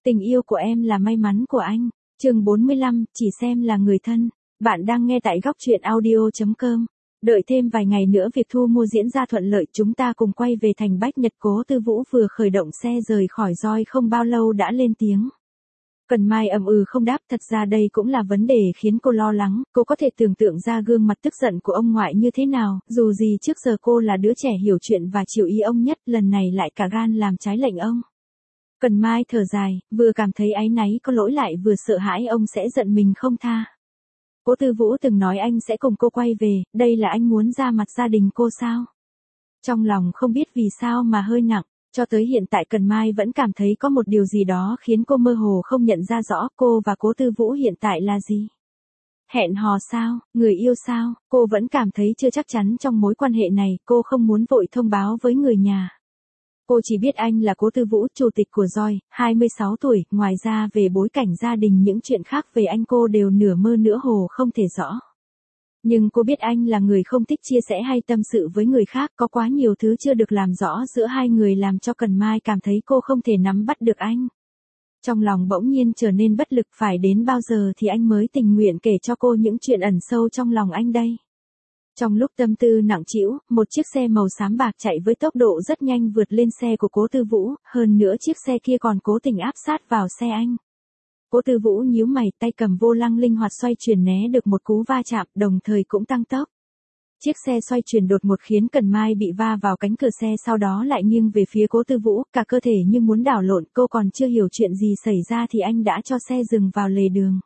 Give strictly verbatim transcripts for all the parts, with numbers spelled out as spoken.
Tình yêu của em là may mắn của anh. Chương bốn mươi lăm, chỉ xem là người thân. Bạn đang nghe tại góc truyện audio chấm com. Đợi thêm vài ngày nữa việc thu mua diễn ra thuận lợi, chúng ta cùng quay về thành Bách Nhật. Cố Tư Vũ vừa khởi động xe rời khỏi Roi không bao lâu đã lên tiếng. Cần Mai ậm ừ không đáp, thật ra đây cũng là vấn đề khiến cô lo lắng. Cô có thể tưởng tượng ra gương mặt tức giận của ông ngoại như thế nào, dù gì trước giờ cô là đứa trẻ hiểu chuyện và chịu ý ông nhất, lần này lại cả gan làm trái lệnh ông. Cần Mai thở dài, vừa cảm thấy áy náy có lỗi lại vừa sợ hãi ông sẽ giận mình không tha. Cố Tư Vũ từng nói anh sẽ cùng cô quay về, đây là anh muốn ra mặt gia đình cô sao? Trong lòng không biết vì sao mà hơi nặng, cho tới hiện tại Cần Mai vẫn cảm thấy có một điều gì đó khiến cô mơ hồ không nhận ra rõ cô và Cố Tư Vũ hiện tại là gì. Hẹn hò sao, người yêu sao, cô vẫn cảm thấy chưa chắc chắn trong mối quan hệ này, cô không muốn vội thông báo với người nhà. Cô chỉ biết anh là Cố Tư Vũ, chủ tịch của Roi, hai mươi sáu tuổi, ngoài ra về bối cảnh gia đình những chuyện khác về anh cô đều nửa mơ nửa hồ không thể rõ. Nhưng cô biết anh là người không thích chia sẻ hay tâm sự với người khác, có quá nhiều thứ chưa được làm rõ giữa hai người làm cho Cần Mai cảm thấy cô không thể nắm bắt được anh. Trong lòng bỗng nhiên trở nên bất lực, phải đến bao giờ thì anh mới tình nguyện kể cho cô những chuyện ẩn sâu trong lòng anh đây. Trong lúc tâm tư nặng trĩu, một chiếc xe màu xám bạc chạy với tốc độ rất nhanh vượt lên xe của Cố Tư Vũ, hơn nữa chiếc xe kia còn cố tình áp sát vào xe anh. Cố Tư Vũ nhíu mày, tay cầm vô lăng linh hoạt xoay chuyển né được một cú va chạm, đồng thời cũng tăng tốc. Chiếc xe xoay chuyển đột ngột khiến Cần Mai bị va vào cánh cửa xe, sau đó lại nghiêng về phía Cố Tư Vũ, cả cơ thể như muốn đảo lộn. Cô còn chưa hiểu chuyện gì xảy ra thì anh đã cho xe dừng vào lề đường.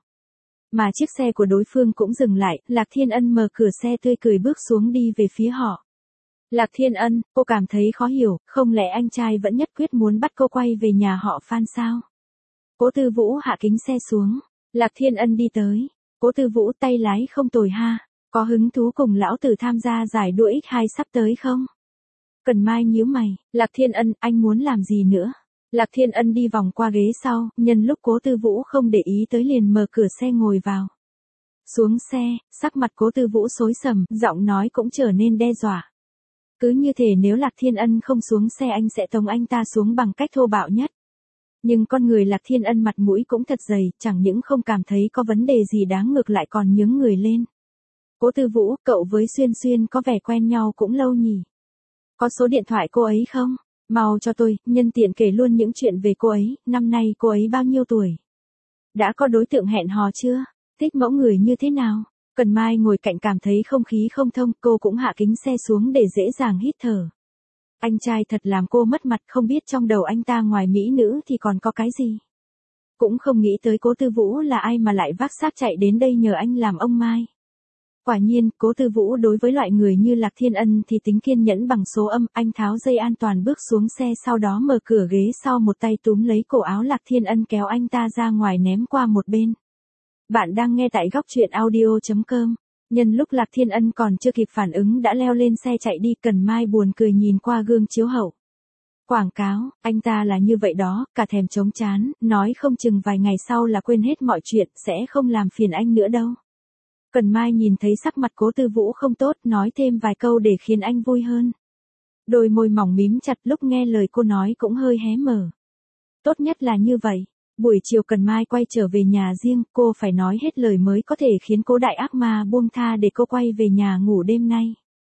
Mà chiếc xe của đối phương cũng dừng lại, Lạc Thiên Ân mở cửa xe tươi cười bước xuống đi về phía họ. Lạc Thiên Ân, cô cảm thấy khó hiểu, không lẽ anh trai vẫn nhất quyết muốn bắt cô quay về nhà họ Phan sao? Cố Tư Vũ hạ kính xe xuống. Lạc Thiên Ân đi tới. Cố Tư Vũ, tay lái không tồi ha. Có hứng thú cùng lão tử tham gia giải đua ích hai sắp tới không? Cần Mai nhíu mày. Lạc Thiên Ân, anh muốn làm gì nữa? Lạc Thiên Ân đi vòng qua ghế sau, nhân lúc Cố Tư Vũ không để ý tới liền mở cửa xe ngồi vào. Xuống xe, sắc mặt Cố Tư Vũ xối xầm, giọng nói cũng trở nên đe dọa. Cứ như thể nếu Lạc Thiên Ân không xuống xe anh sẽ tống anh ta xuống bằng cách thô bạo nhất. Nhưng con người Lạc Thiên Ân mặt mũi cũng thật dày, chẳng những không cảm thấy có vấn đề gì đáng ngược lại còn nhướng người lên. Cố Tư Vũ, cậu với Xuyên Xuyên có vẻ quen nhau cũng lâu nhỉ? Có số điện thoại cô ấy không? Mau cho tôi, nhân tiện kể luôn những chuyện về cô ấy, năm nay cô ấy bao nhiêu tuổi? Đã có đối tượng hẹn hò chưa? Thích mẫu người như thế nào? Cần Mai ngồi cạnh cảm thấy không khí không thông, cô cũng hạ kính xe xuống để dễ dàng hít thở. Anh trai thật làm cô mất mặt, không biết trong đầu anh ta ngoài mỹ nữ thì còn có cái gì. Cũng không nghĩ tới Cố Tư Vũ là ai mà lại vác xác chạy đến đây nhờ anh làm ông Mai. Quả nhiên, Cố Tư Vũ đối với loại người như Lạc Thiên Ân thì tính kiên nhẫn bằng số âm, anh tháo dây an toàn bước xuống xe, sau đó mở cửa ghế sau, một tay túm lấy cổ áo Lạc Thiên Ân kéo anh ta ra ngoài ném qua một bên. Bạn đang nghe tại góc truyện audio chấm com. Nhân lúc Lạc Thiên Ân còn chưa kịp phản ứng đã leo lên xe chạy đi, Cần Mai buồn cười nhìn qua gương chiếu hậu. Quảng cáo, anh ta là như vậy đó, cả thèm chống chán, nói không chừng vài ngày sau là quên hết mọi chuyện, sẽ không làm phiền anh nữa đâu. Cần Mai nhìn thấy sắc mặt Cố Tư Vũ không tốt, nói thêm vài câu để khiến anh vui hơn. Đôi môi mỏng mím chặt, lúc nghe lời cô nói cũng hơi hé mở. Tốt nhất là như vậy. Buổi chiều Cần Mai quay trở về nhà riêng, cô phải nói hết lời mới có thể khiến Cố đại ác ma buông tha để cô quay về nhà ngủ đêm nay.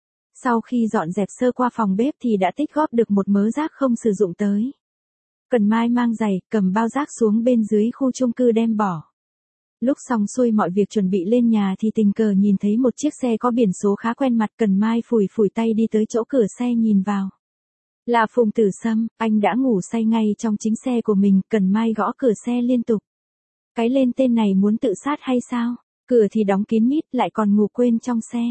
Sau khi dọn dẹp sơ qua phòng bếp thì đã tích góp được một mớ rác không sử dụng tới. Cần Mai mang giày, cầm bao rác xuống bên dưới khu chung cư đem bỏ. Lúc xong xuôi mọi việc chuẩn bị lên nhà thì tình cờ nhìn thấy một chiếc xe có biển số khá quen mặt, Cần Mai phủi phủi tay đi tới chỗ cửa xe nhìn vào. Là Phùng Tử Sâm, anh đã ngủ say ngay trong chính xe của mình, Cần Mai gõ cửa xe liên tục. Cái lên tên này muốn tự sát hay sao? Cửa thì đóng kín mít, lại còn ngủ quên trong xe.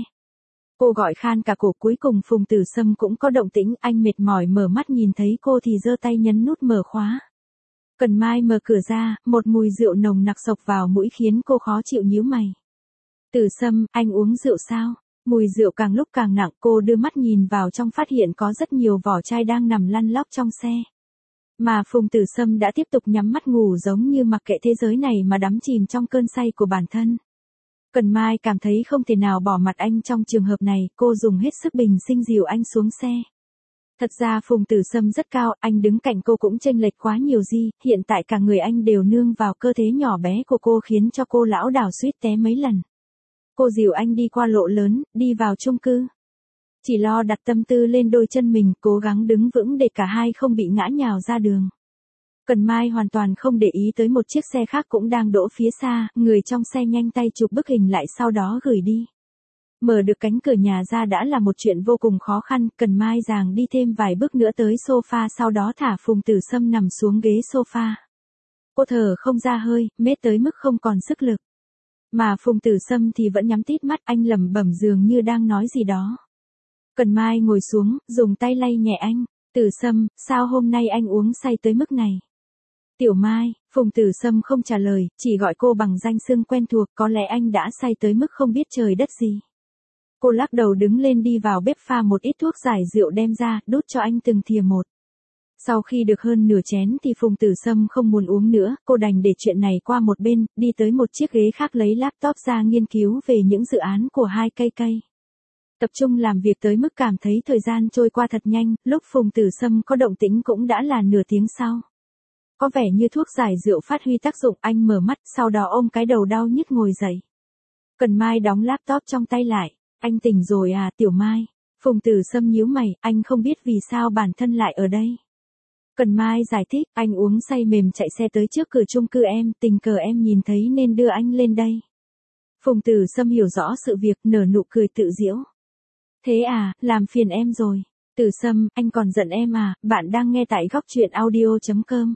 Cô gọi khan cả cổ, cuối cùng Phùng Tử Sâm cũng có động tĩnh, anh mệt mỏi mở mắt nhìn thấy cô thì giơ tay nhấn nút mở khóa. Cần Mai mở cửa ra, một mùi rượu nồng nặc xộc vào mũi khiến cô khó chịu nhíu mày. Tử Sâm, anh uống rượu sao? Mùi rượu càng lúc càng nặng, cô đưa mắt nhìn vào trong phát hiện có rất nhiều vỏ chai đang nằm lăn lóc trong xe. Mà Phùng Tử Sâm đã tiếp tục nhắm mắt ngủ giống như mặc kệ thế giới này mà đắm chìm trong cơn say của bản thân. Cần Mai cảm thấy không thể nào bỏ mặt anh trong trường hợp này, cô dùng hết sức bình sinh dìu anh xuống xe. Thật ra Phùng Tử Sâm rất cao, anh đứng cạnh cô cũng chênh lệch quá nhiều gì, hiện tại cả người anh đều nương vào cơ thể nhỏ bé của cô khiến cho cô lão đảo suýt té mấy lần. Cô dìu anh đi qua lộ lớn, đi vào chung cư. Chỉ lo đặt tâm tư lên đôi chân mình, cố gắng đứng vững để cả hai không bị ngã nhào ra đường. Cần Mai hoàn toàn không để ý tới một chiếc xe khác cũng đang đỗ phía xa, người trong xe nhanh tay chụp bức hình lại sau đó gửi đi. Mở được cánh cửa nhà ra đã là một chuyện vô cùng khó khăn, Cần Mai giàng đi thêm vài bước nữa tới sofa sau đó thả Phùng Tử Sâm nằm xuống ghế sofa. Cô thở không ra hơi, mệt tới mức không còn sức lực. Mà Phùng Tử Sâm thì vẫn nhắm tít mắt, anh lẩm bẩm dường như đang nói gì đó. Cần Mai ngồi xuống, dùng tay lay nhẹ anh. Tử Sâm, sao hôm nay anh uống say tới mức này? Tiểu Mai, Phùng Tử Sâm không trả lời, chỉ gọi cô bằng danh xưng quen thuộc, có lẽ anh đã say tới mức không biết trời đất gì. Cô lắc đầu đứng lên đi vào bếp pha một ít thuốc giải rượu đem ra, đút cho anh từng thìa một. Sau khi được hơn nửa chén thì Phùng Tử Sâm không muốn uống nữa, cô đành để chuyện này qua một bên, đi tới một chiếc ghế khác lấy laptop ra nghiên cứu về những dự án của hai cây cây. Tập trung làm việc tới mức cảm thấy thời gian trôi qua thật nhanh, lúc Phùng Tử Sâm có động tĩnh cũng đã là nửa tiếng sau. Có vẻ như thuốc giải rượu phát huy tác dụng, anh mở mắt, sau đó ôm cái đầu đau nhức ngồi dậy. Cần Mai đóng laptop trong tay lại. Anh tỉnh rồi à, Tiểu Mai? Phùng Tử Sâm nhíu mày, anh không biết vì sao bản thân lại ở đây. Cần Mai giải thích, anh uống say mềm chạy xe tới trước cửa chung cư em, tình cờ em nhìn thấy nên đưa anh lên đây. Phùng Tử Sâm hiểu rõ sự việc, nở nụ cười tự giễu. Thế à, làm phiền em rồi. Tử Sâm, anh còn giận em à, bạn đang nghe tại góc truyện audio chấm com.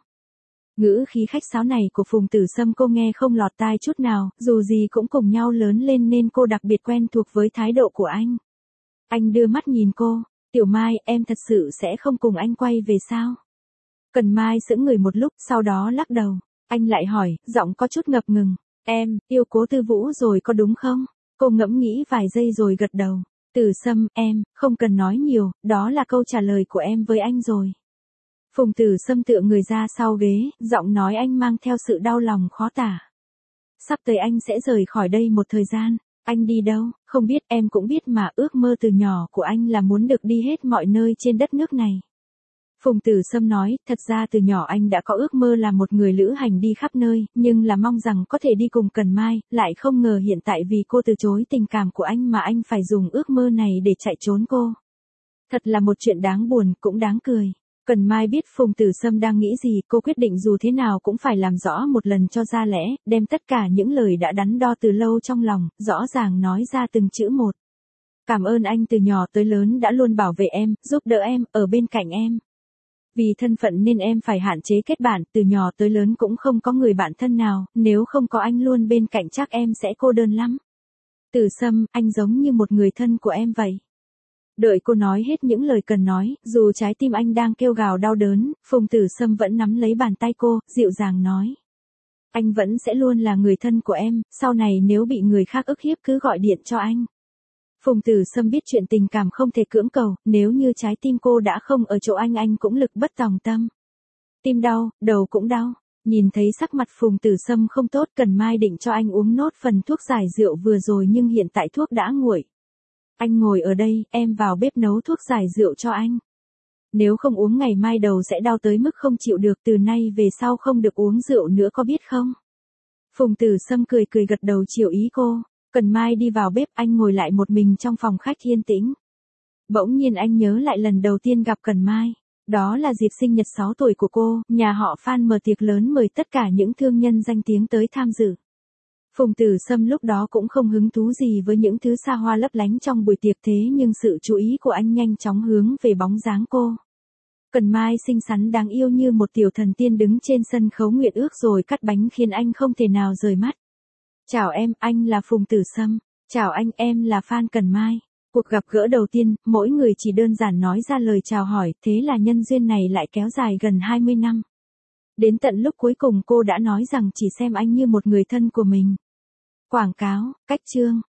Ngữ khí khách sáo này của Phùng Tử Sâm cô nghe không lọt tai chút nào, dù gì cũng cùng nhau lớn lên nên cô đặc biệt quen thuộc với thái độ của anh. Anh đưa mắt nhìn cô, Tiểu Mai, em thật sự sẽ không cùng anh quay về sao? Cần Mai sững người một lúc, sau đó lắc đầu. Anh lại hỏi, giọng có chút ngập ngừng, em, yêu Cố Tư Vũ rồi có đúng không? Cô ngẫm nghĩ vài giây rồi gật đầu. Tử Sâm, em, không cần nói nhiều, đó là câu trả lời của em với anh rồi. Phùng Tử Sâm tựa người ra sau ghế, giọng nói anh mang theo sự đau lòng khó tả. Sắp tới anh sẽ rời khỏi đây một thời gian. Anh đi đâu, không biết, em cũng biết mà, ước mơ từ nhỏ của anh là muốn được đi hết mọi nơi trên đất nước này. Phùng Tử Sâm nói, thật ra từ nhỏ anh đã có ước mơ là một người lữ hành đi khắp nơi, nhưng là mong rằng có thể đi cùng Cần Mai, lại không ngờ hiện tại vì cô từ chối tình cảm của anh mà anh phải dùng ước mơ này để chạy trốn cô. Thật là một chuyện đáng buồn, cũng đáng cười. Cần Mai biết Phùng Tử Sâm đang nghĩ gì, cô quyết định dù thế nào cũng phải làm rõ một lần cho ra lẽ, đem tất cả những lời đã đắn đo từ lâu trong lòng, rõ ràng nói ra từng chữ một. Cảm ơn anh từ nhỏ tới lớn đã luôn bảo vệ em, giúp đỡ em, ở bên cạnh em. Vì thân phận nên em phải hạn chế kết bạn, từ nhỏ tới lớn cũng không có người bạn thân nào, nếu không có anh luôn bên cạnh chắc em sẽ cô đơn lắm. Tử Sâm, anh giống như một người thân của em vậy. Đợi cô nói hết những lời cần nói, dù trái tim anh đang kêu gào đau đớn, Phùng Tử Sâm vẫn nắm lấy bàn tay cô, dịu dàng nói. Anh vẫn sẽ luôn là người thân của em, sau này nếu bị người khác ức hiếp cứ gọi điện cho anh. Phùng Tử Sâm biết chuyện tình cảm không thể cưỡng cầu, nếu như trái tim cô đã không ở chỗ anh anh cũng lực bất tòng tâm. Tim đau, đầu cũng đau. Nhìn thấy sắc mặt Phùng Tử Sâm không tốt, Cần Mai định cho anh uống nốt phần thuốc giải rượu vừa rồi nhưng hiện tại thuốc đã nguội. Anh ngồi ở đây, em vào bếp nấu thuốc giải rượu cho anh. Nếu không uống ngày mai đầu sẽ đau tới mức không chịu được, từ nay về sau không được uống rượu nữa có biết không? Phùng Tử Sâm cười cười gật đầu chiều ý cô. Cần Mai đi vào bếp, anh ngồi lại một mình trong phòng khách yên tĩnh. Bỗng nhiên anh nhớ lại lần đầu tiên gặp Cần Mai. Đó là dịp sinh nhật sáu tuổi của cô, nhà họ Phan mở tiệc lớn mời tất cả những thương nhân danh tiếng tới tham dự. Phùng Tử Sâm lúc đó cũng không hứng thú gì với những thứ xa hoa lấp lánh trong buổi tiệc, thế nhưng sự chú ý của anh nhanh chóng hướng về bóng dáng cô. Cần Mai xinh xắn đáng yêu như một tiểu thần tiên đứng trên sân khấu nguyện ước rồi cắt bánh khiến anh không thể nào rời mắt. Chào em, anh là Phùng Tử Sâm. Chào anh, em là Phan Cần Mai. Cuộc gặp gỡ đầu tiên, mỗi người chỉ đơn giản nói ra lời chào hỏi, thế là nhân duyên này lại kéo dài gần hai mươi năm. Đến tận lúc cuối cùng cô đã nói rằng chỉ xem anh như một người thân của mình. Quảng cáo, cách chương.